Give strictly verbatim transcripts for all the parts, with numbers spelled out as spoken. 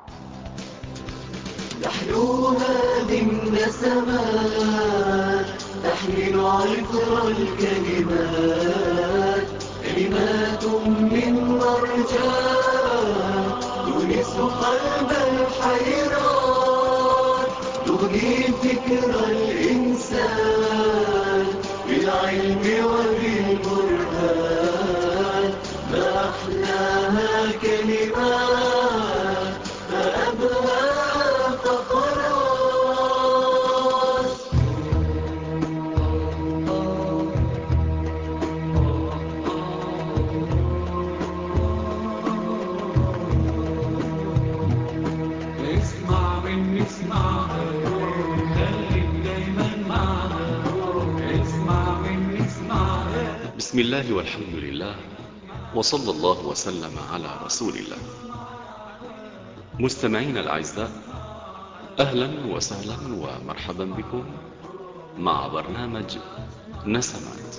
نحلوها من نسمات تحمل عطر الكلمات، كلمات من مرجان تونس قلب الحيران، تغني فكر الإنسان بالعلم وبالبرهان. ما أحلاها كلمات، ما أبهاها فقرات. اسمع مني اسمعها، خليك دايما معها. اسمع مني اسمعها. بسم الله والحمد لله، وصلى الله وسلم على رسول الله. مستمعين الأعزاء، أهلا وسهلا ومرحبا بكم مع برنامج نسمات.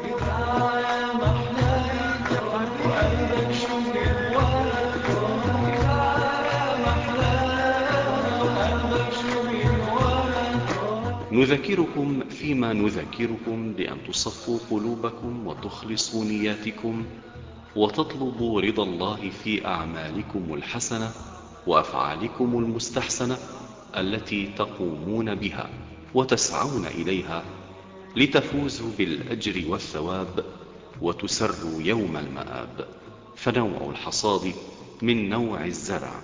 نذكركم فيما نذكركم بأن تصفوا قلوبكم وتخلصوا نياتكم وتطلبوا رضا الله في أعمالكم الحسنة وأفعالكم المستحسنة التي تقومون بها وتسعون إليها لتفوزوا بالأجر والثواب وتسروا يوم المآب. فنوع الحصاد من نوع الزرع.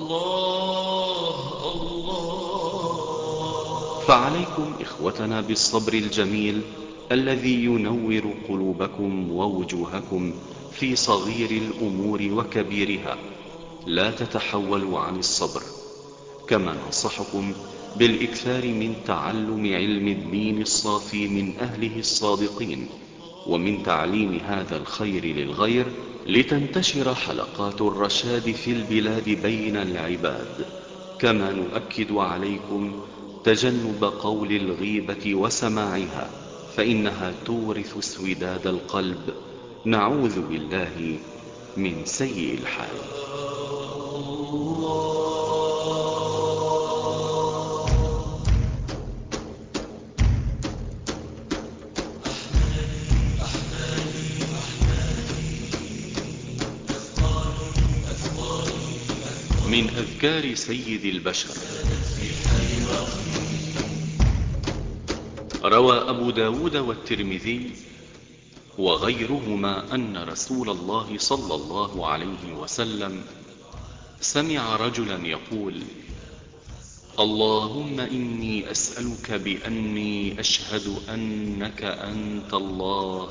الله الله. فعليكم إخوتنا بالصبر الجميل الذي ينور قلوبكم ووجوهكم في صغير الأمور وكبيرها. لا تتحولوا عن الصبر. كما ننصحكم بالإكثار من تعلم علم الدين الصافي من أهله الصادقين، ومن تعليم هذا الخير للغير، لتنتشر حلقات الرشاد في البلاد بين العباد. كما نؤكد عليكم تجنب قول الغيبة وسماعها، فإنها تورث اسوداد القلب. نعوذ بالله من سيء الحال. من أذكار سيد البشر. روى أبو داود والترمذي وغيرهما أن رسول الله صلى الله عليه وسلم سمع رجلا يقول: اللهم إني أسألك بأني أشهد أنك أنت الله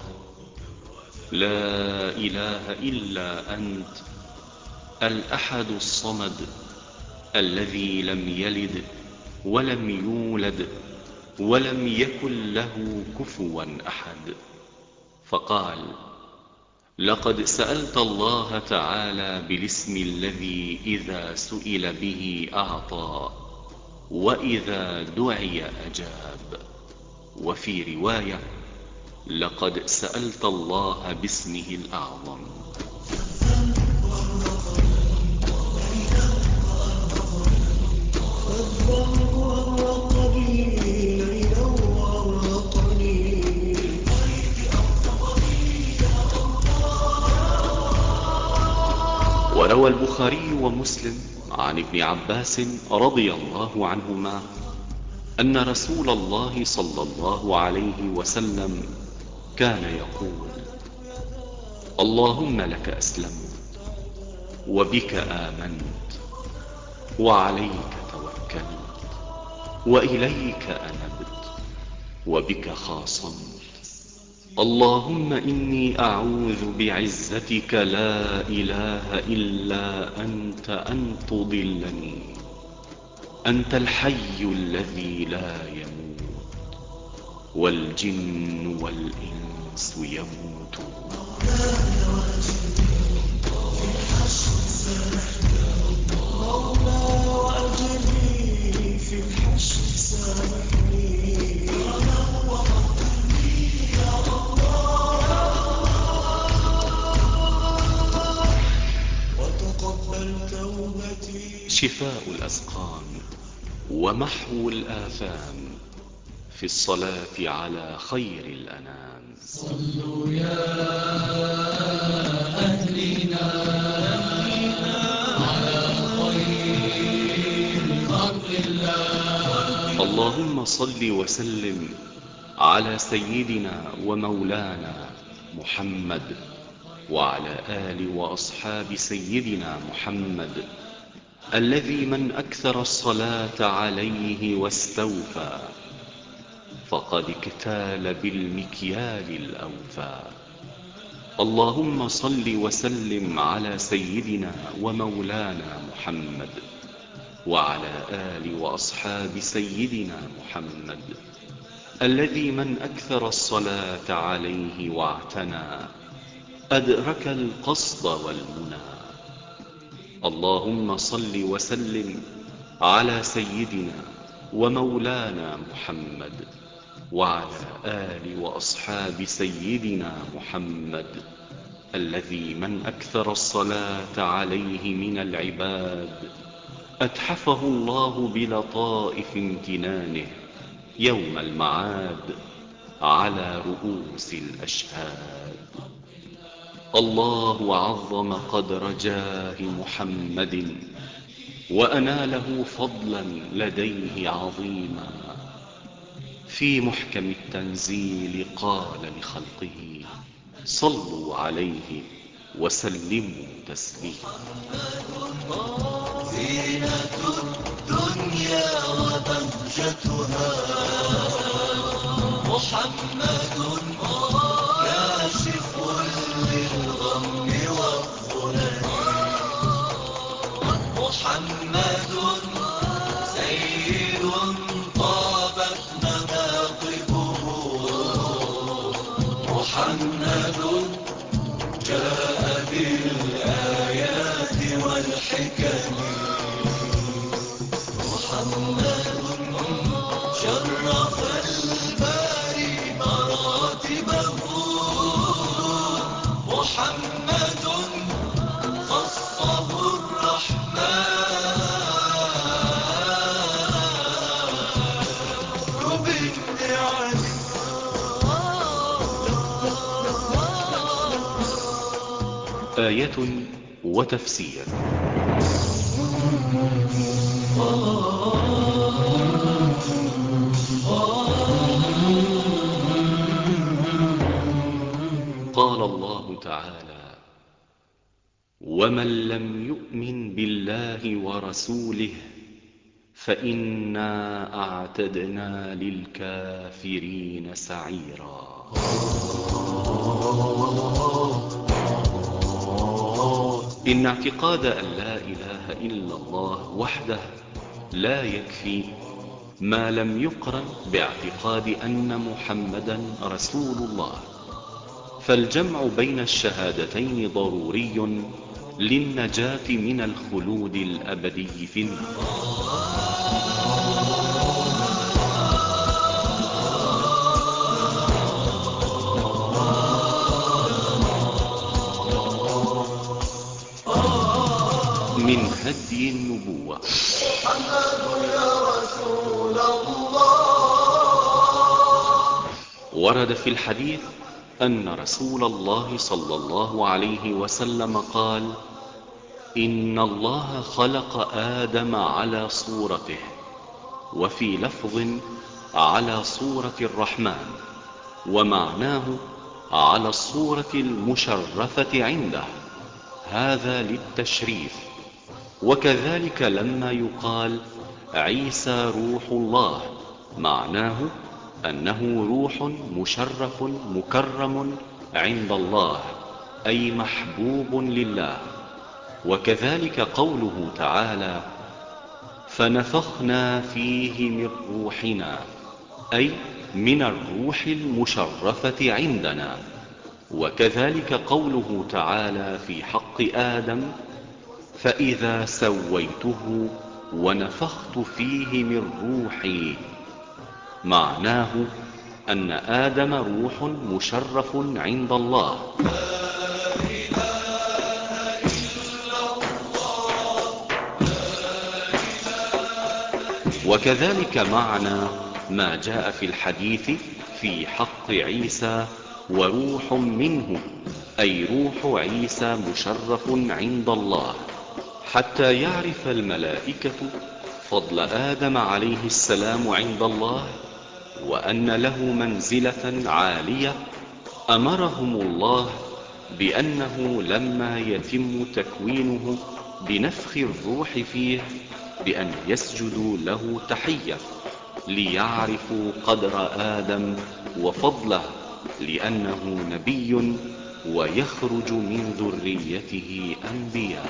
لا إله إلا أنت الأحد الصمد الذي لم يلد ولم يولد ولم يكن له كفوا أحد. فقال: لقد سألت الله تعالى بالاسم الذي إذا سئل به أعطى وإذا دعي أجاب. وفي رواية: لقد سألت الله باسمه الأعظم. وروى البخاري ومسلم عن ابن عباس رضي الله عنهما أن رسول الله صلى الله عليه وسلم كان يقول: اللهم لك أسلمت وبك آمنت وعليك توكلت وإليك أنبت وبك خاصمت. اللهم إني أعوذ بعزتك لا إله إلا أنت أن تضلني. أنت الحي الذي لا يموت والجن والإنس يموتون. شفاء الأسقام ومحو الآثام في الصلاة على خير الأنام. صلوا يا أهلنا على خير خلق الله. اللهم صل وسلم على سيدنا ومولانا محمد وعلى آل وأصحاب سيدنا محمد الذي من أكثر الصلاة عليه واستوفى فقد اكتال بالمكيال الأوفى. اللهم صل وسلم على سيدنا ومولانا محمد وعلى آل وأصحاب سيدنا محمد الذي من أكثر الصلاة عليه واعتنى أدرك القصد والمنى. اللهم صل وسلم على سيدنا ومولانا محمد وعلى آل وأصحاب سيدنا محمد الذي من أكثر الصلاة عليه من العباد أتحفه الله بلطائف امتنانه يوم المعاد على رؤوس الأشهاد. الله عظم قدر جاه محمد وأناله فضلا لديه عظيما. في محكم التنزيل قال لخلقه صلوا عليه وسلموا تسليما. زينة الدنيا وبهجتها محمد كاشف للغم والظلم محمد سيد طابت مناقبه محمد جاء بالآيات والحكم محمد شرف الباري مراتبه محمد خصه الرحمن بالنعم. آية وتفسير. قال الله تعالى ومن لم يؤمن بالله ورسوله فإنا أعتدنا للكافرين سعيرا. إن اعتقاد أن لا إله إلا الله وحده لا يكفي ما لم يقرن باعتقاد أن محمدا رسول الله، فالجمع بين الشهادتين ضروري للنجاة من الخلود الأبدي في النار. من هدي النبوة محمد يا رسول الله. ورد في الحديث أن رسول الله صلى الله عليه وسلم قال إن الله خلق آدم على صورته، وفي لفظ على صورة الرحمن، ومعناه على الصورة المشرفة عنده، هذا للتشريف. وكذلك لما يقال عيسى روح الله معناه أنه روح مشرف مكرم عند الله، أي محبوب لله. وكذلك قوله تعالى فنفخنا فيه من روحنا، أي من الروح المشرفة عندنا. وكذلك قوله تعالى في حق آدم فإذا سويته ونفخت فيه من روحي، معناه أن آدم روح مشرف عند الله. لا إله إلا الله لا وكذلك معنى ما جاء في الحديث في حق عيسى وروح منه، أي روح عيسى مشرف عند الله، حتى يعرف الملائكة فضل آدم عليه السلام عند الله، وأن له منزلة عالية. أمرهم الله بأنه لما يتم تكوينه بنفخ الروح فيه بأن يسجدوا له تحية، ليعرفوا قدر آدم وفضله، لأنه نبي ويخرج من ذريته أنبياء.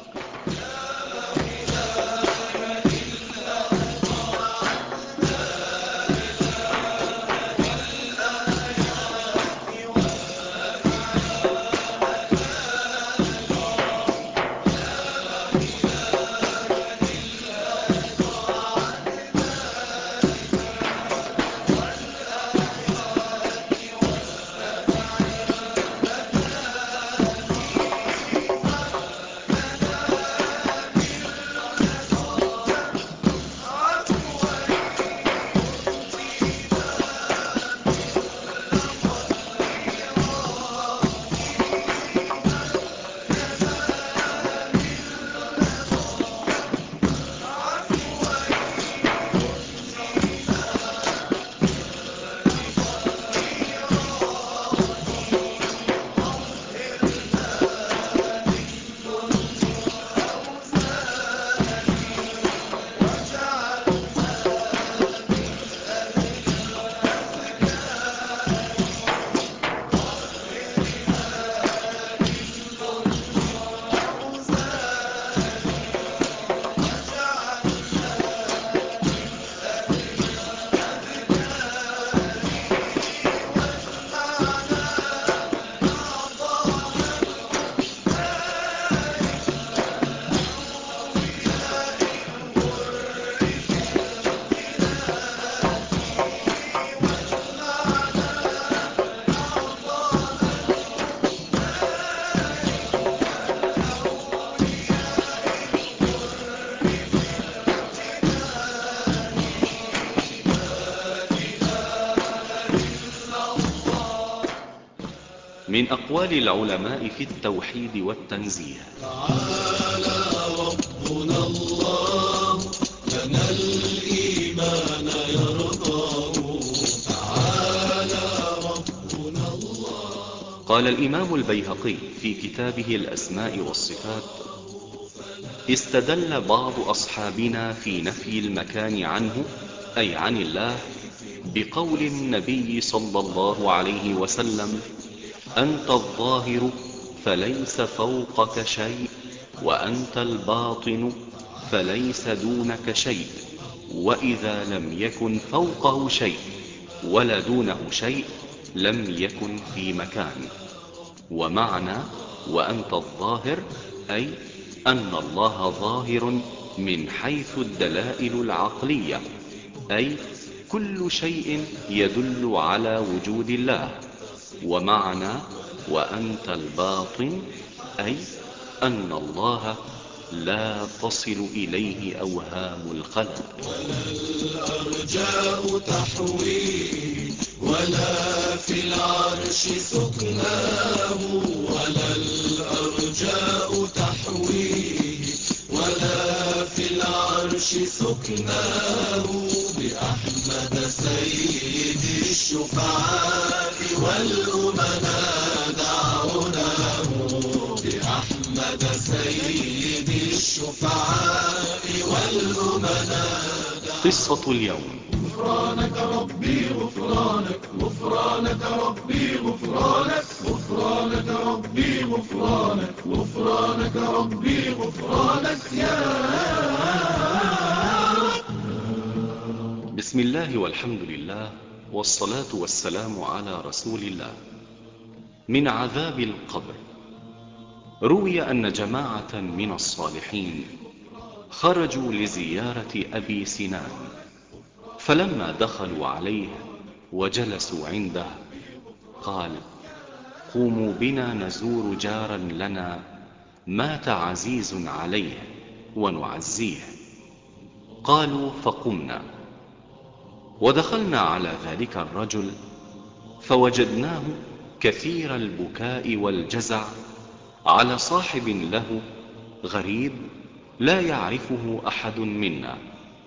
من أقوال العلماء في التوحيد والتنزيه: تعالى ربنا الله لنا الإيمان يرضاه. تعالى ربنا الله. قال الإمام البيهقي في كتابه الأسماء والصفات: استدل بعض أصحابنا في نفي المكان عنه، أي عن الله، بقول النبي صلى الله عليه وسلم: أنت الظاهر فليس فوقك شيء، وأنت الباطن فليس دونك شيء، وإذا لم يكن فوقه شيء ولا دونه شيء لم يكن في مكان. ومعنى وأنت الظاهر أي أن الله ظاهر من حيث الدلائل العقلية، أي كل شيء يدل على وجود الله. ومعنى وأنت الباطن أي أن الله لا تصل إليه أوهام الخلق. ولا الأرجاء تحويه ولا في العرش سكناه. ولا الأرجاء تحويه ولا في العرش سكناه. بأحمد سيد الشفعاء والأمناء دعوناه. بأحمد سيد الشفعاء والأمناء. قصة اليوم: غفرانك ربي غفرانك غفرانك ربي غفرانك غفرانك ربي غفرانك غفرانك ربي غفرانك يا رب. بسم الله والحمد لله والصلاة والسلام على رسول الله. من عذاب القبر: روي أن جماعة من الصالحين خرجوا لزيارة أبي سنان، فلما دخلوا عليه وجلسوا عنده قال: قوموا بنا نزور جارا لنا مات عزيز عليه ونعزيه. قالوا فقمنا ودخلنا على ذلك الرجل فوجدناه كثير البكاء والجزع على صاحب له غريب لا يعرفه أحد منا،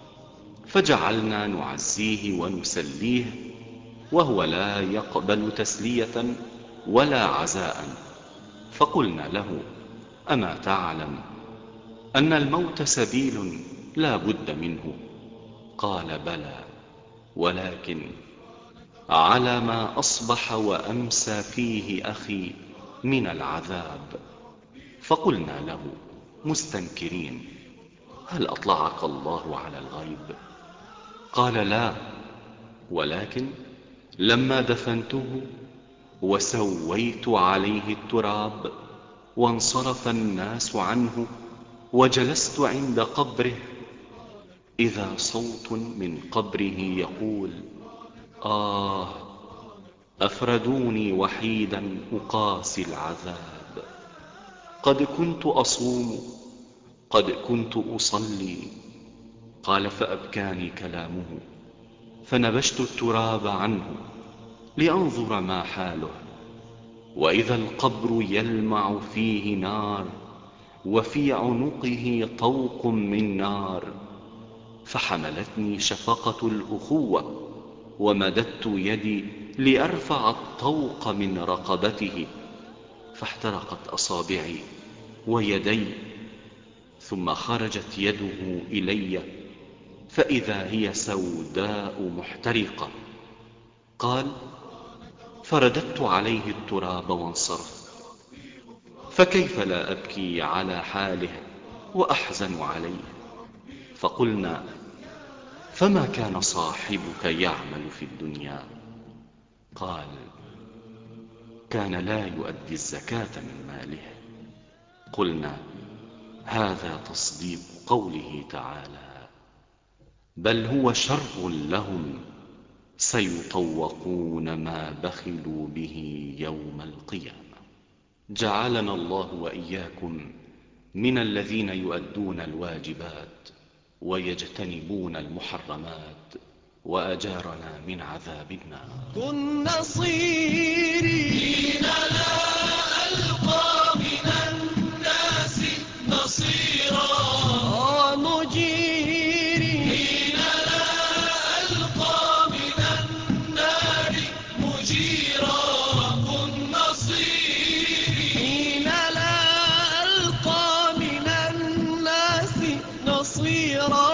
فجعلنا نعزيه ونسليه وهو لا يقبل تسلية ولا عزاء. فقلنا له أما تعلم أن الموت سبيل لا بد منه؟ قال بلى، ولكن على ما أصبح وأمسى فيه أخي من العذاب. فقلنا له مستنكرين هل أطلعك الله على الغيب؟ قال لا، ولكن لما دفنته وسويت عليه التراب وانصرف الناس عنه وجلست عند قبره إذا صوت من قبره يقول آه أفردوني وحيدا أقاسي العذاب، قد كنت أصوم قد كنت أصلي. قال فأبكاني كلامه فنبشت التراب عنه لأنظر ما حاله، وإذا القبر يلمع فيه نار وفي عنقه طوق من نار، فحملتني شفقة الأخوة ومددت يدي لأرفع الطوق من رقبته، فاحترقت أصابعي ويدي، ثم خرجت يده إلي فإذا هي سوداء محترقة. قال فرددت عليه التراب وانصرفت، فكيف لا أبكي على حاله وأحزن عليه؟ فقلنا فما كان صاحبك يعمل في الدنيا؟ قال كان لا يؤدي الزكاة من ماله. قلنا هذا تصديق قوله تعالى بل هو شر لهم سيطوقون ما بخلوا به يوم القيامة. جعلنا الله وإياكم من الذين يؤدون الواجبات ويجتنبون المحرمات، وأجارنا من عذاب النار. كن نصيري حين لا ألقى من الناس نصيرا، ومجيري حين لا ألقى من النار مجيرا. كن نصيري حين لا ألقى من الناس نصيرا،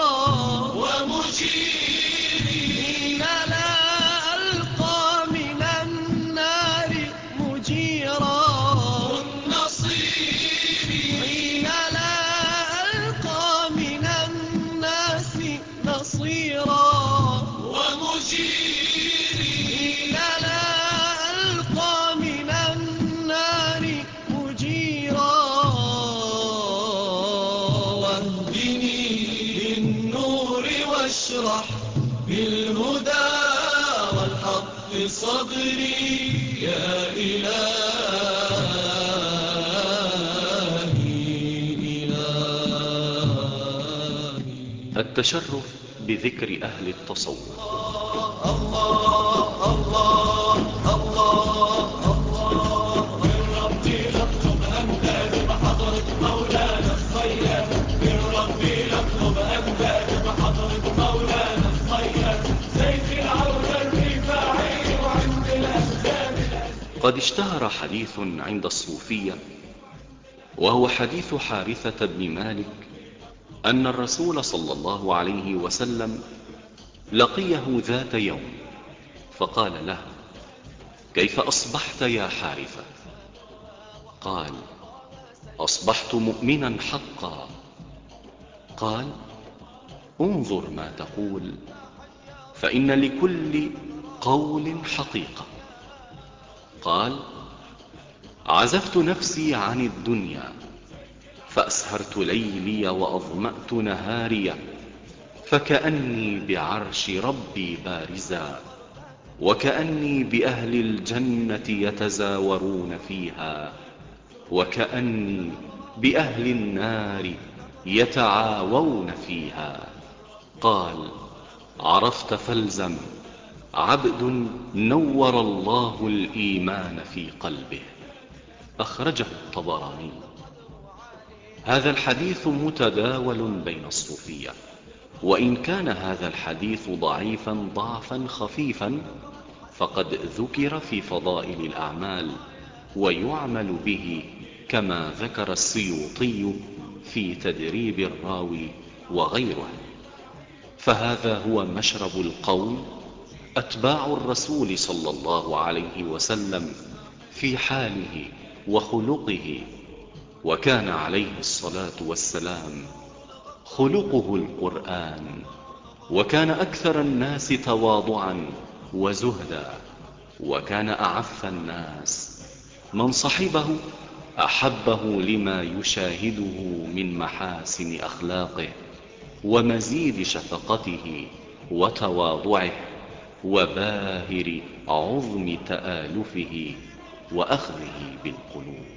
ومجيري حين لا ألقى من النار مجيرا. كن نصيري حين لا ألقى من الناس نصيرا، ومجيري حين لا ألقى من النار مجيرا. واهدني للنور واشرح بالهدى والحق صدري يا إلهي إلهي. التشرف بذكر أهل التصوف. الله الله الله الله من ربي نطلب أمداد بحضرة مولانا الصياد، من ربي نطلب أمداد بحضرة مولانا الصياد، سيف العون الرفاعي وعند الأسباب. قد اشتهر حديث عند الصوفية وهو حديث حارثة بن مالك أن الرسول صلى الله عليه وسلم لقيه ذات يوم فقال له كيف أصبحت يا حارثة؟ قال أصبحت مؤمنا حقا. قال انظر ما تقول، فإن لكل قول حقيقة. قال عزفت نفسي عن الدنيا فأسهرت ليلي وأظمأت نهاري، فكأني بعرش ربي بارزا، وكأني بأهل الجنة يتزاورون فيها، وكأني بأهل النار يتعاوون فيها. قال: عرفت فالزم، عبد نور الله الإيمان في قلبه. أخرجه الطبراني. هذا الحديث متداول بين الصوفية، وإن كان هذا الحديث ضعيفا ضعفا خفيفا، فقد ذكر في فضائل الأعمال ويعمل به، كما ذكر السيوطي في تدريب الراوي وغيره. فهذا هو مشرب القوم أتباع الرسول صلى الله عليه وسلم في حاله وخلقه. وكان عليه الصلاة والسلام خلقه القرآن، وكان أكثر الناس تواضعا وزهدا، وكان أعف الناس. من صحبه أحبه لما يشاهده من محاسن أخلاقه ومزيد شفقته وتواضعه وباهر عظم تآلفه وأخذه بالقلوب.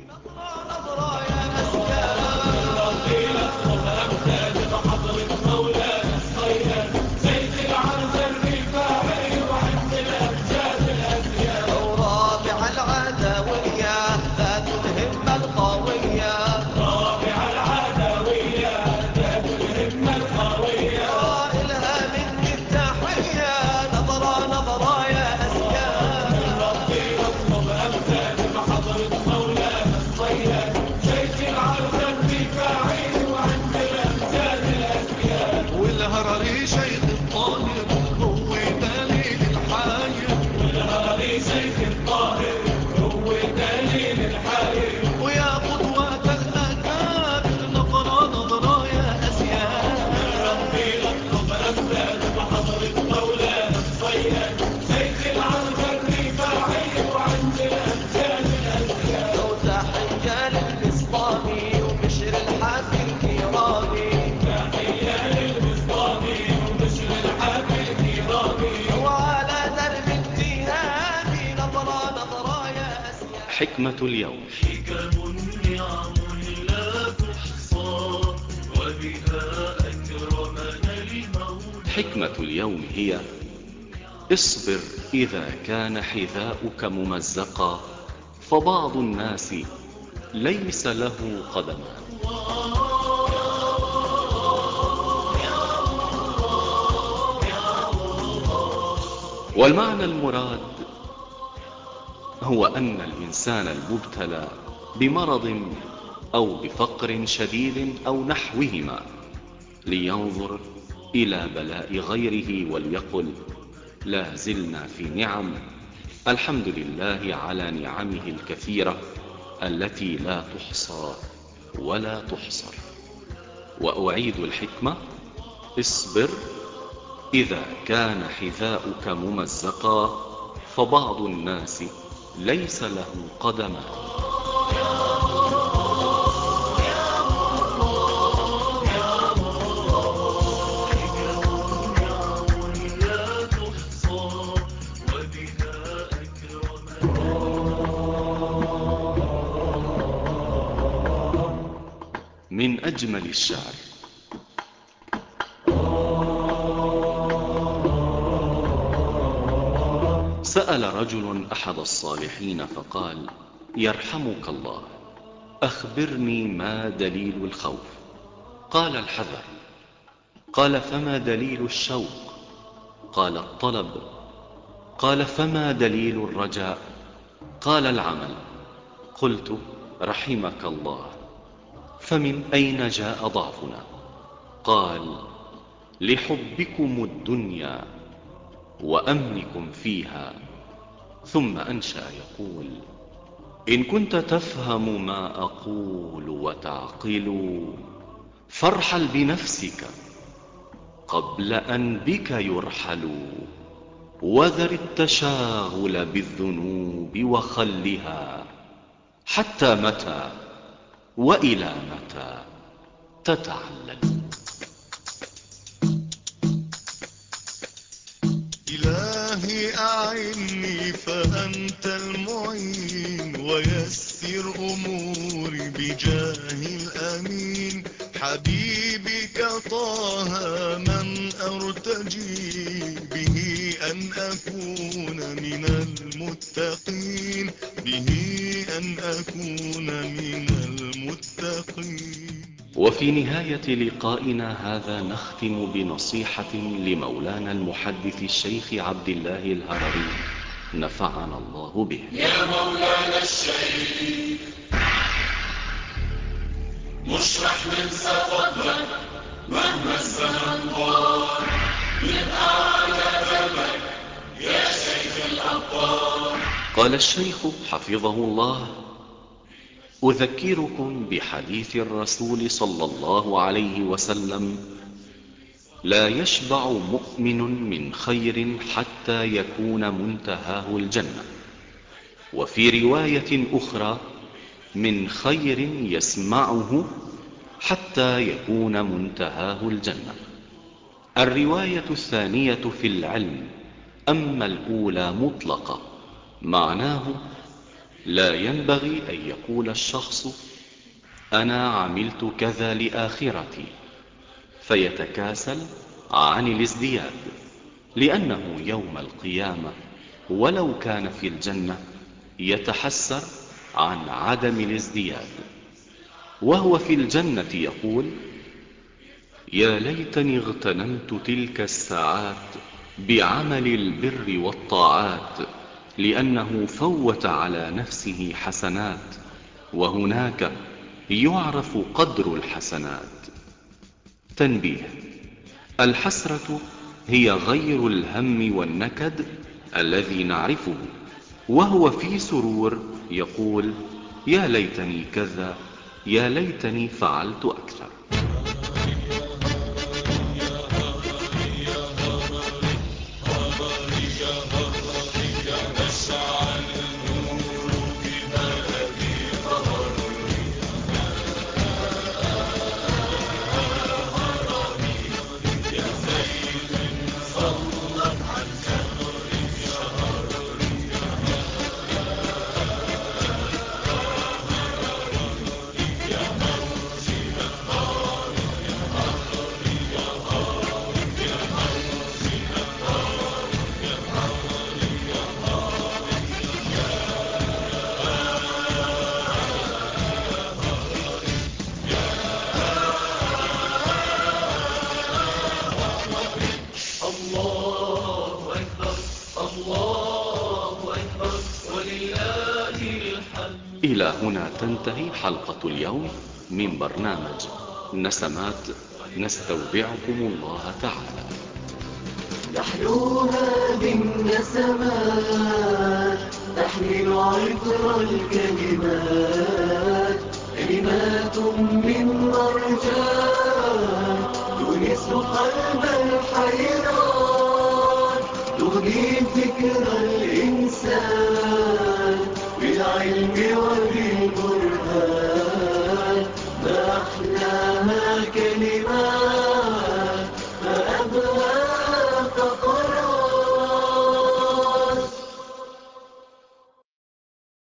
حكمة اليوم. حكم نعم لا تحصى وبها أكرمنا المولى. حكمة اليوم هي: اصبر إذا كان حذاؤك ممزقا، فبعض الناس ليس له قدمان. والمعنى المراد هو أن الإنسان المبتلى بمرض أو بفقر شديد أو نحوهما لينظر إلى بلاء غيره وليقل: لا زلنا في نعم، الحمد لله على نعمه الكثيرة التي لا تحصى ولا تحصر. وأعيد الحكمة: اصبر إذا كان حذاؤك ممزقا، فبعض الناس ليس له قدمان. من أجمل الشعر: سأل رجل أحد الصالحين فقال: يرحمك الله، أخبرني ما دليل الخوف؟ قال: الحذر. قال: فما دليل الشوق؟ قال: الطلب. قال: فما دليل الرجاء؟ قال: العمل. قلت: رحمك الله، فمن أين جاء ضعفنا؟ قال: لحبكم الدنيا وأمنكم فيها. ثم أنشأ يقول: إن كنت تفهم ما أقول وتعقل، فارحل بنفسك قبل أن بك يرحل، وذر التشاغل بالذنوب وخلها، حتى متى وإلى متى تتعلل. إلهي أعني فأنت المعين، ويسر أموري بجاه الأمين. حبيبك طه من أرتجي به أن أكون من المتقين به أن أكون من المتقين. وفي نهاية لقائنا هذا نختم بنصيحة لمولانا المحدث الشيخ عبد الله الهرري نفعنا الله به. يا مولانا الشيخ مشرح من صدرك مهما الزمن طال يبقى على دربك يا شيخ الأبطال. قال الشيخ حفظه الله: أذكركم بحديث الرسول صلى الله عليه وسلم: لا يشبع مؤمن من خير حتى يكون منتهاه الجنة. وفي رواية أخرى: من خير يسمعه حتى يكون منتهاه الجنة. الرواية الثانية في العلم، أما الأولى مطلقة، معناه لا ينبغي أن يقول الشخص أنا عملت كذا لآخرتي فيتكاسل عن الازدياد، لأنه يوم القيامة ولو كان في الجنة يتحسر عن عدم الازدياد، وهو في الجنة يقول: يا ليتني اغتنمت تلك الساعات بعمل البر والطاعات، لأنه فوت على نفسه حسنات، وهناك يعرف قدر الحسنات. تنبيه: الحسرة هي غير الهم والنكد الذي نعرفه، وهو في سرور يقول: يا ليتني كذا، يا ليتني فعلت أكثر. إلى هنا تنتهي حلقة اليوم من برنامج نسمات، نستودعكم الله تعالى. تحلو هذه النسمات تحمل عطر الكلمات، كلمات من مرجان تونس قلب الحيران، تغني فكر الإنسان بالعلم وبالقرآن. ما أحلاها كلمات